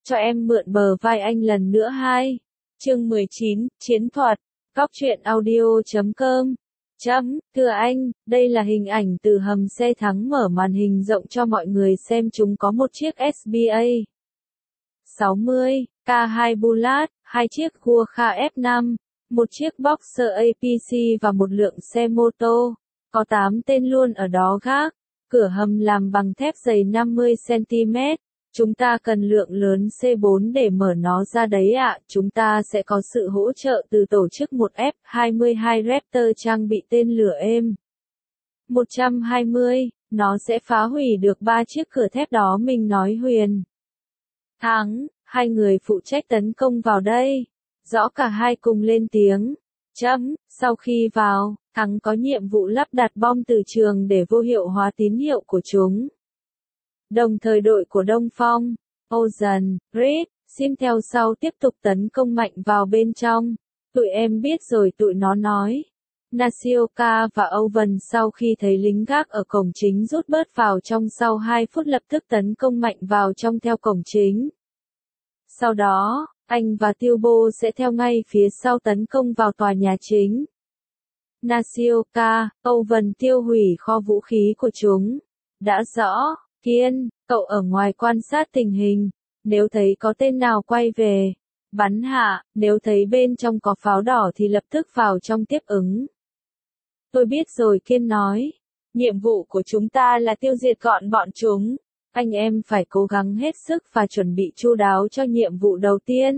cho em mượn bờ vai anh lần nữa 2. Chương 19, Chiến thuật. Góc truyện audio.com. Thưa anh, đây là hình ảnh từ hầm xe thắng mở màn hình rộng cho mọi người xem, chúng có một chiếc SBA 60, K2 Bullet, 2 chiếc Gurkha F5, một chiếc Boxer APC và một lượng xe mô tô. Có 8 tên luôn ở đó gác. Cửa hầm làm bằng thép dày 50cm. Chúng ta cần lượng lớn C4 để mở nó ra đấy ạ. Chúng ta sẽ có sự hỗ trợ từ tổ chức 1F-22 Raptor trang bị tên lửa êm 120. Nó sẽ phá hủy được 3 chiếc cửa thép đó, mình nói Huyền. Thắng, 2 người phụ trách tấn công vào đây. Rõ, cả hai cùng lên tiếng. Sau khi vào, Thắng có nhiệm vụ lắp đặt bom từ trường để vô hiệu hóa tín hiệu của chúng. Đồng thời đội của Đông Phong, Ocean, Reed, Sim theo sau tiếp tục tấn công mạnh vào bên trong. Tụi em biết rồi, tụi nó nói. Nasioka và Owen sau khi thấy lính gác ở cổng chính rút bớt vào trong sau 2 phút lập tức tấn công mạnh vào trong theo cổng chính. Sau đó, anh và Tilbo sẽ theo ngay phía sau tấn công vào tòa nhà chính. Nasioka, Owen tiêu hủy kho vũ khí của chúng. Đã rõ. Kiên, cậu ở ngoài quan sát tình hình. Nếu thấy có tên nào quay về, bắn hạ. Nếu thấy bên trong có pháo đỏ thì lập tức vào trong tiếp ứng. Tôi biết rồi, Kiên nói. Nhiệm vụ của chúng ta là tiêu diệt gọn bọn chúng. Anh em phải cố gắng hết sức và chuẩn bị chu đáo cho nhiệm vụ đầu tiên.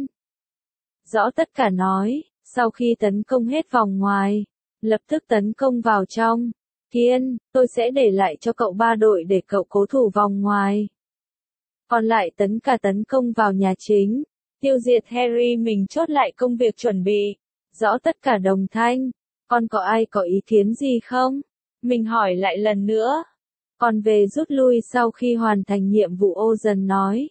Rõ, tất cả nói. Sau khi tấn công hết vòng ngoài, lập tức tấn công vào trong. Kiên, tôi sẽ để lại cho cậu 3 đội để cậu cố thủ vòng ngoài. Còn lại tấn công vào nhà chính. Tiêu diệt Harry, mình chốt lại công việc chuẩn bị. Rõ, tất cả đồng thanh. Còn có ai có ý kiến gì không? Mình hỏi lại lần nữa. Còn về rút lui sau khi hoàn thành nhiệm vụ, Ocean nói.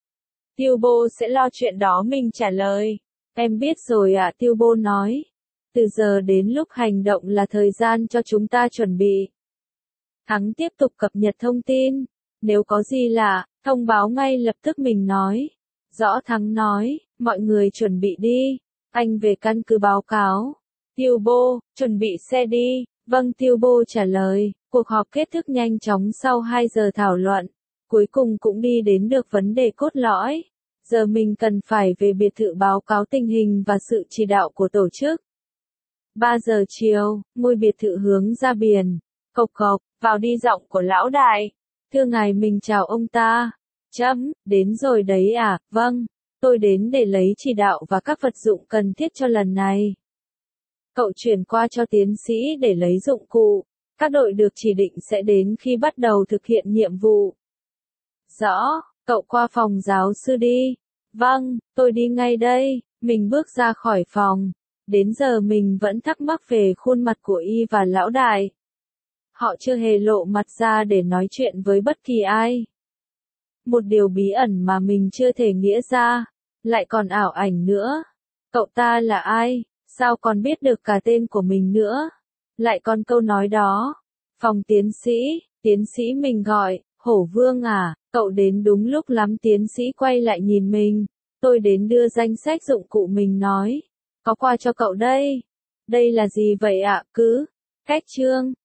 Tilbo sẽ lo chuyện đó, mình trả lời. Em biết rồi ạ, Tilbo nói. Từ giờ đến lúc hành động là thời gian cho chúng ta chuẩn bị. Thắng tiếp tục cập nhật thông tin. Nếu có gì lạ, thông báo ngay lập tức, mình nói. Rõ, Thắng nói, mọi người chuẩn bị đi. Anh về căn cứ báo cáo. Tilbo, chuẩn bị xe đi. Vâng, Tilbo trả lời. Cuộc họp kết thúc nhanh chóng sau 2 giờ thảo luận. Cuối cùng cũng đi đến được vấn đề cốt lõi. Giờ mình cần phải về biệt thự báo cáo tình hình và sự chỉ đạo của tổ chức. 3 giờ chiều, ngôi biệt thự hướng ra biển. Cộc cộc, vào đi, giọng của lão đại. Thưa ngài, mình chào ông ta. Đến rồi đấy à? Vâng, tôi đến để lấy chỉ đạo và các vật dụng cần thiết cho lần này. Cậu chuyển qua cho tiến sĩ để lấy dụng cụ. Các đội được chỉ định sẽ đến khi bắt đầu thực hiện nhiệm vụ. Rõ, cậu qua phòng giáo sư đi. Vâng, tôi đi ngay đây. Mình bước ra khỏi phòng. Đến giờ mình vẫn thắc mắc về khuôn mặt của Y và lão đại. Họ chưa hề lộ mặt ra để nói chuyện với bất kỳ ai. Một điều bí ẩn mà mình chưa thể nghĩa ra. Lại còn ảo ảnh nữa. Cậu ta là ai? Sao còn biết được cả tên của mình nữa? Lại còn câu nói đó. Phòng tiến sĩ mình gọi. Hổ Vương à, cậu đến đúng lúc lắm. Tiến sĩ quay lại nhìn mình. Tôi đến đưa danh sách dụng cụ, mình nói. Có quà cho cậu đây. Đây là gì vậy ạ? Cách chương.